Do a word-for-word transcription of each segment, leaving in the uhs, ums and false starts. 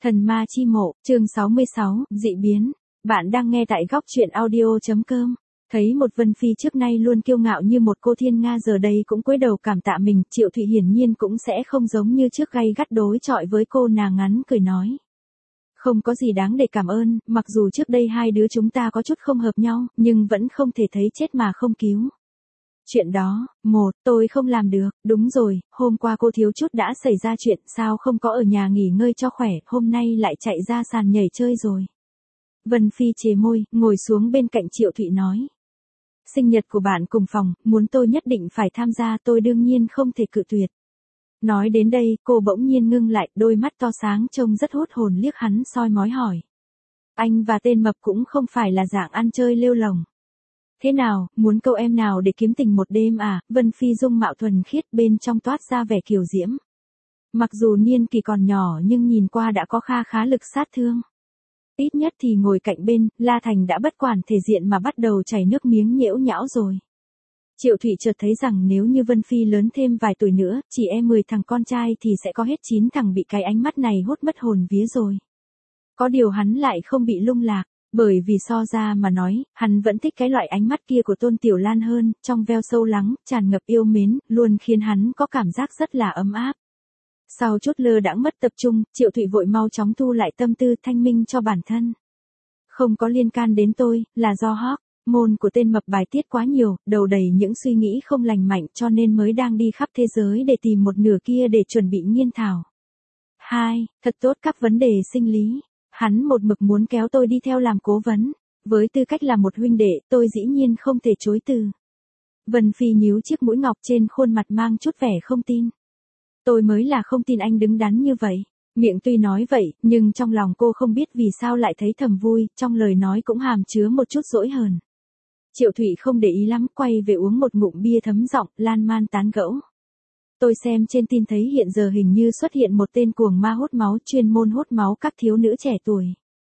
Thần ma chi mộ, chương sáu mươi sáu, dị biến. Bạn đang nghe tại góc truyện audio.com. Thấy một Vân Phi trước nay luôn kiêu ngạo như một cô thiên nga giờ đây cũng cúi đầu cảm tạ mình, Triệu Thụy hiển nhiên cũng sẽ không giống như trước gay gắt đối chọi với cô, nàng ngắn cười nói. Không có gì đáng để cảm ơn, mặc dù trước đây hai đứa chúng ta có chút không hợp nhau, nhưng vẫn không thể thấy chết mà không cứu. Chuyện đó, một, tôi không làm được, đúng rồi, hôm qua cô thiếu chút đã xảy ra chuyện, sao không có ở nhà nghỉ ngơi cho khỏe, hôm nay lại chạy ra sàn nhảy chơi rồi. Vân Phi chề môi, ngồi xuống bên cạnh Triệu Thụy nói. Sinh nhật của bạn cùng phòng, muốn tôi nhất định phải tham gia, tôi đương nhiên không thể cự tuyệt. Nói đến đây, cô bỗng nhiên ngưng lại, đôi mắt to sáng trông rất hút hồn liếc hắn soi mói hỏi. Anh và tên mập cũng không phải là dạng ăn chơi lêu lồng. Thế nào, muốn câu em nào để kiếm tình một đêm à? Vân Phi dung mạo thuần khiết bên trong toát ra vẻ kiều diễm. Mặc dù niên kỳ còn nhỏ nhưng nhìn qua đã có kha khá lực sát thương. Ít nhất thì ngồi cạnh bên, La Thành đã bất quản thể diện mà bắt đầu chảy nước miếng nhễu nhão rồi. Triệu Thụy chợt thấy rằng nếu như Vân Phi lớn thêm vài tuổi nữa, chỉ e mười thằng con trai thì sẽ có hết chín thằng bị cái ánh mắt này hút mất hồn vía rồi. Có điều hắn lại không bị lung lạc. Bởi vì so ra mà nói, hắn vẫn thích cái loại ánh mắt kia của Tôn Tiểu Lan hơn, trong veo sâu lắng, tràn ngập yêu mến, luôn khiến hắn có cảm giác rất là ấm áp. Sau chút lơ đãng mất tập trung, Triệu Thụy vội mau chóng thu lại tâm tư thanh minh cho bản thân. Không có liên can đến tôi, là do hóc, môn của tên mập bài tiết quá nhiều, đầu đầy những suy nghĩ không lành mạnh cho nên mới đang đi khắp thế giới để tìm một nửa kia để chuẩn bị nghiên thảo. Hai, thật tốt các vấn đề sinh lý. Hắn một mực muốn kéo tôi đi theo làm cố vấn. Với tư cách là một huynh đệ, tôi dĩ nhiên không thể chối từ. Vân Phi nhíu chiếc mũi ngọc trên khuôn mặt mang chút vẻ không tin. Tôi mới là không tin anh đứng đắn như vậy. Miệng tuy nói vậy, nhưng trong lòng cô không biết vì sao lại thấy thầm vui, trong lời nói cũng hàm chứa một chút dỗi hờn. Triệu Thụy không để ý lắm, quay về uống một ngụm bia thấm giọng, lan man tán gẫu. Tôi xem trên tin thấy hiện giờ hình như xuất hiện một tên cuồng ma hút máu chuyên môn hút máu các thiếu nữ trẻ tuổi.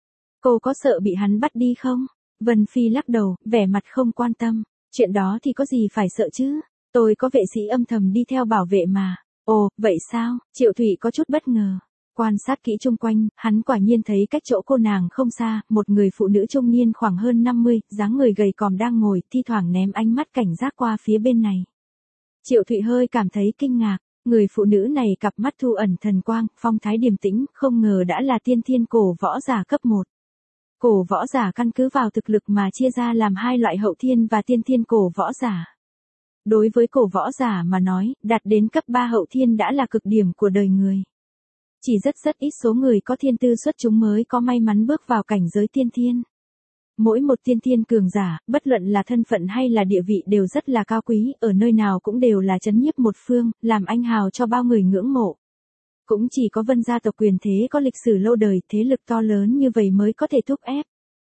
Cô có sợ bị hắn bắt đi không? Vân Phi lắc đầu, vẻ mặt không quan tâm. Chuyện đó thì có gì phải sợ chứ? Tôi có vệ sĩ âm thầm đi theo bảo vệ mà. Ồ, vậy sao? Triệu Thụy có chút bất ngờ. Quan sát kỹ chung quanh, hắn quả nhiên thấy cách chỗ cô nàng không xa, một người phụ nữ trung niên khoảng hơn năm mươi, dáng người gầy còm đang ngồi, thi thoảng ném ánh mắt cảnh giác qua phía bên này. Triệu Thụy hơi cảm thấy kinh ngạc, người phụ nữ này cặp mắt thu ẩn thần quang, phong thái điềm tĩnh, không ngờ đã là tiên thiên cổ võ giả cấp một. Cổ võ giả căn cứ vào thực lực mà chia ra làm hai loại hậu thiên và tiên thiên cổ võ giả. Đối với cổ võ giả mà nói, đạt đến cấp ba hậu thiên đã là cực điểm của đời người. Chỉ rất rất ít số người có thiên tư xuất chúng mới có may mắn bước vào cảnh giới tiên thiên. Mỗi một tiên thiên cường giả, bất luận là thân phận hay là địa vị đều rất là cao quý, ở nơi nào cũng đều là chấn nhiếp một phương, làm anh hào cho bao người ngưỡng mộ. Cũng chỉ có Vân gia tộc quyền thế có lịch sử lâu đời, thế lực to lớn như vậy mới có thể thúc ép.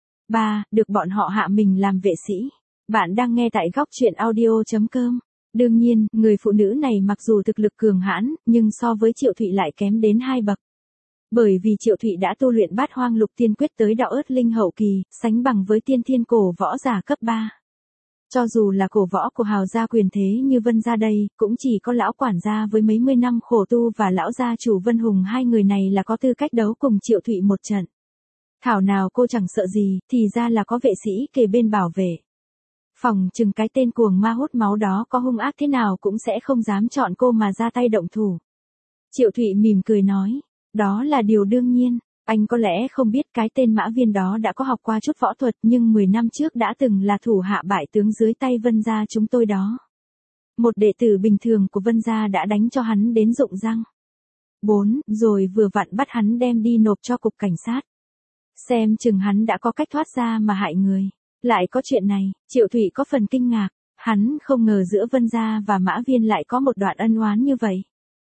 ba. Được bọn họ hạ mình làm vệ sĩ. Bạn đang nghe tại góc truyện audio.com. Đương nhiên, người phụ nữ này mặc dù thực lực cường hãn, nhưng so với Triệu Thụy lại kém đến hai bậc. Bởi vì Triệu Thụy đã tu luyện bát hoang lục tiên quyết tới đạo ớt linh hậu kỳ, sánh bằng với tiên thiên cổ võ giả cấp ba. Cho dù là cổ võ của hào gia quyền thế như Vân gia đây, cũng chỉ có lão quản gia với mấy mươi năm khổ tu và lão gia chủ Vân Hùng, hai người này là có tư cách đấu cùng Triệu Thụy một trận. Thảo nào cô chẳng sợ gì, thì ra là có vệ sĩ kề bên bảo vệ. Phòng chừng cái tên cuồng ma hút máu đó có hung ác thế nào cũng sẽ không dám chọn cô mà ra tay động thủ. Triệu Thụy mỉm cười nói. Đó là điều đương nhiên, anh có lẽ không biết cái tên Mã Viên đó đã có học qua chút võ thuật nhưng mười năm trước đã từng là thủ hạ bại tướng dưới tay Vân gia chúng tôi đó. Một đệ tử bình thường của Vân gia đã đánh cho hắn đến rụng răng. bốn. Rồi vừa vặn bắt hắn đem đi nộp cho cục cảnh sát. Xem chừng hắn đã có cách thoát ra mà hại người. Lại có chuyện này, Triệu Thụy có phần kinh ngạc, hắn không ngờ giữa Vân gia và Mã Viên lại có một đoạn ân oán như vậy.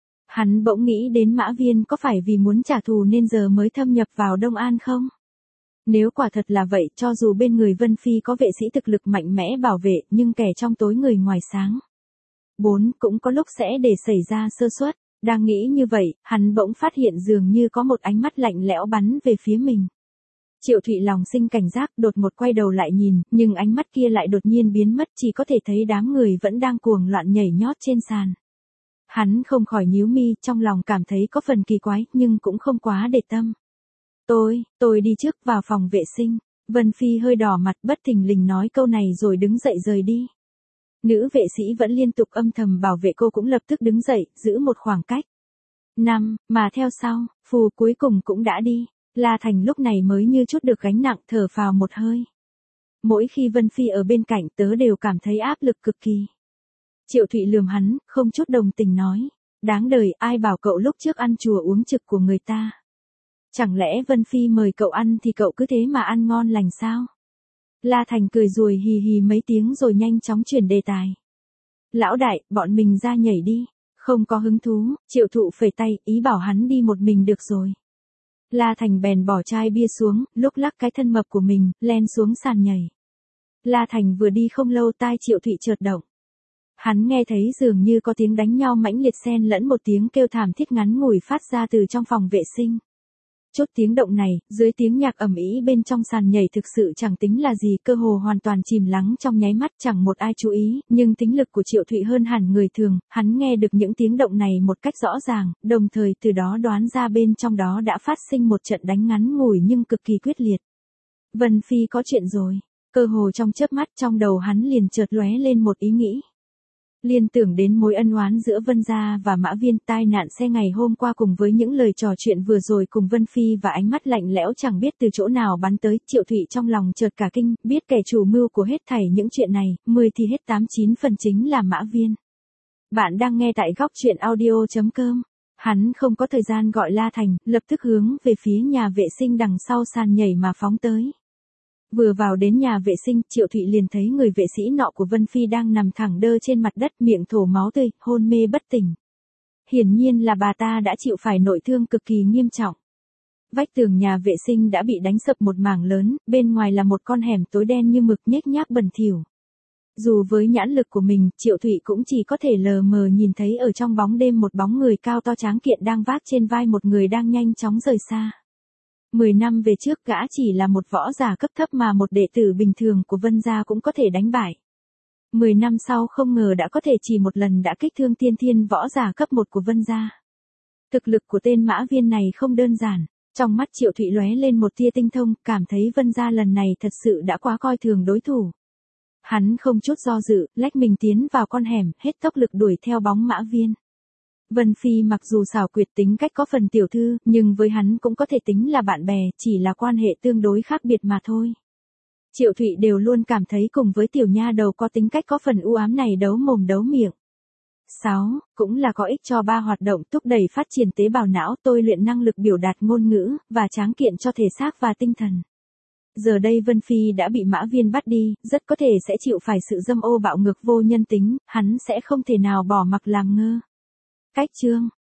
Hắn bỗng nghĩ đến Mã Viên có phải vì muốn trả thù nên giờ mới thâm nhập vào Đông An không? Nếu quả thật là vậy, cho dù bên người Vân Phi có vệ sĩ thực lực mạnh mẽ bảo vệ, nhưng kẻ trong tối người ngoài sáng. bốn. Cũng có lúc sẽ để xảy ra sơ suất. Đang nghĩ như vậy, hắn bỗng phát hiện dường như có một ánh mắt lạnh lẽo bắn về phía mình. Triệu Thụy lòng sinh cảnh giác, đột một quay đầu lại nhìn, nhưng ánh mắt kia lại đột nhiên biến mất, chỉ có thể thấy đám người vẫn đang cuồng loạn nhảy nhót trên sàn. Hắn không khỏi nhíu mi, trong lòng cảm thấy có phần kỳ quái, nhưng cũng không quá để tâm. Tôi, tôi đi trước vào phòng vệ sinh. Vân Phi hơi đỏ mặt bất thình lình nói câu này rồi đứng dậy rời đi. Nữ vệ sĩ vẫn liên tục âm thầm bảo vệ cô cũng lập tức đứng dậy, giữ một khoảng cách. Năm, mà theo sau, Phù cuối cùng cũng đã đi. La Thành lúc này mới như chút được gánh nặng thở phào một hơi. Mỗi khi Vân Phi ở bên cạnh tớ đều cảm thấy áp lực cực kỳ. Triệu Thụy lườm hắn, không chút đồng tình nói. Đáng đời, ai bảo cậu lúc trước ăn chùa uống trực của người ta. Chẳng lẽ Vân Phi mời cậu ăn thì cậu cứ thế mà ăn ngon lành sao? La Thành cười ruồi hì hì mấy tiếng rồi nhanh chóng chuyển đề tài. Lão đại, bọn mình ra nhảy đi. Không có hứng thú, Triệu Thụ phẩy tay, ý bảo hắn đi một mình được rồi. La Thành bèn bỏ chai bia xuống, lúc lắc cái thân mập của mình, len xuống sàn nhảy. La Thành vừa đi không lâu tai Triệu Thụy chợt động. Hắn nghe thấy dường như có tiếng đánh nhau mãnh liệt xen lẫn một tiếng kêu thảm thiết ngắn ngủi phát ra từ trong phòng vệ sinh. Chốt tiếng động này, dưới tiếng nhạc ầm ĩ bên trong sàn nhảy thực sự chẳng tính là gì, cơ hồ hoàn toàn chìm lắng trong nháy mắt chẳng một ai chú ý, nhưng tính lực của Triệu Thụy hơn hẳn người thường, hắn nghe được những tiếng động này một cách rõ ràng, đồng thời từ đó đoán ra bên trong đó đã phát sinh một trận đánh ngắn ngủi nhưng cực kỳ quyết liệt. Vân Phi có chuyện rồi, cơ hồ trong chớp mắt trong đầu hắn liền chợt lóe lên một ý nghĩ. Liên tưởng đến mối ân oán giữa Vân Gia và Mã Viên, tai nạn xe ngày hôm qua cùng với những lời trò chuyện vừa rồi cùng Vân Phi và ánh mắt lạnh lẽo chẳng biết từ chỗ nào bắn tới, Triệu Thụy trong lòng chợt cả kinh, biết kẻ chủ mưu của hết thảy những chuyện này, mười thì hết tám chín phần chính là Mã Viên. Bạn đang nghe tại góc truyện audio chấm com. Hắn không có thời gian gọi La Thành, lập tức hướng về phía nhà vệ sinh đằng sau sàn nhảy mà phóng tới. Vừa vào đến nhà vệ sinh, Triệu Thụy liền thấy người vệ sĩ nọ của Vân Phi đang nằm thẳng đơ trên mặt đất, miệng thổ máu tươi, hôn mê bất tỉnh. Hiển nhiên là bà ta đã chịu phải nội thương cực kỳ nghiêm trọng. Vách tường nhà vệ sinh đã bị đánh sập một mảng lớn, bên ngoài là một con hẻm tối đen như mực nhếch nhác bẩn thỉu. Dù với nhãn lực của mình, Triệu Thụy cũng chỉ có thể lờ mờ nhìn thấy ở trong bóng đêm một bóng người cao to tráng kiện đang vác trên vai một người đang nhanh chóng rời xa. Mười năm về trước gã chỉ là một võ giả cấp thấp mà một đệ tử bình thường của Vân Gia cũng có thể đánh bại. Mười năm sau không ngờ đã có thể chỉ một lần đã kích thương tiên thiên võ giả cấp một của Vân Gia. Thực lực của tên Mã Viên này không đơn giản. Trong mắt Triệu Thụy lóe lên một tia tinh thông, cảm thấy Vân Gia lần này thật sự đã quá coi thường đối thủ. Hắn không chút do dự, lách mình tiến vào con hẻm, hết tốc lực đuổi theo bóng Mã Viên. Vân Phi mặc dù xảo quyệt tính cách có phần tiểu thư, nhưng với hắn cũng có thể tính là bạn bè, chỉ là quan hệ tương đối khác biệt mà thôi. Triệu Thụy đều luôn cảm thấy cùng với tiểu nha đầu có tính cách có phần u ám này đấu mồm đấu miệng. sáu. Cũng là có ích cho ba hoạt động thúc đẩy phát triển tế bào não, tôi luyện năng lực biểu đạt ngôn ngữ, và tráng kiện cho thể xác và tinh thần. Giờ đây Vân Phi đã bị Mã Viên bắt đi, rất có thể sẽ chịu phải sự dâm ô bạo ngược vô nhân tính, hắn sẽ không thể nào bỏ mặc làm ngơ. Cách chương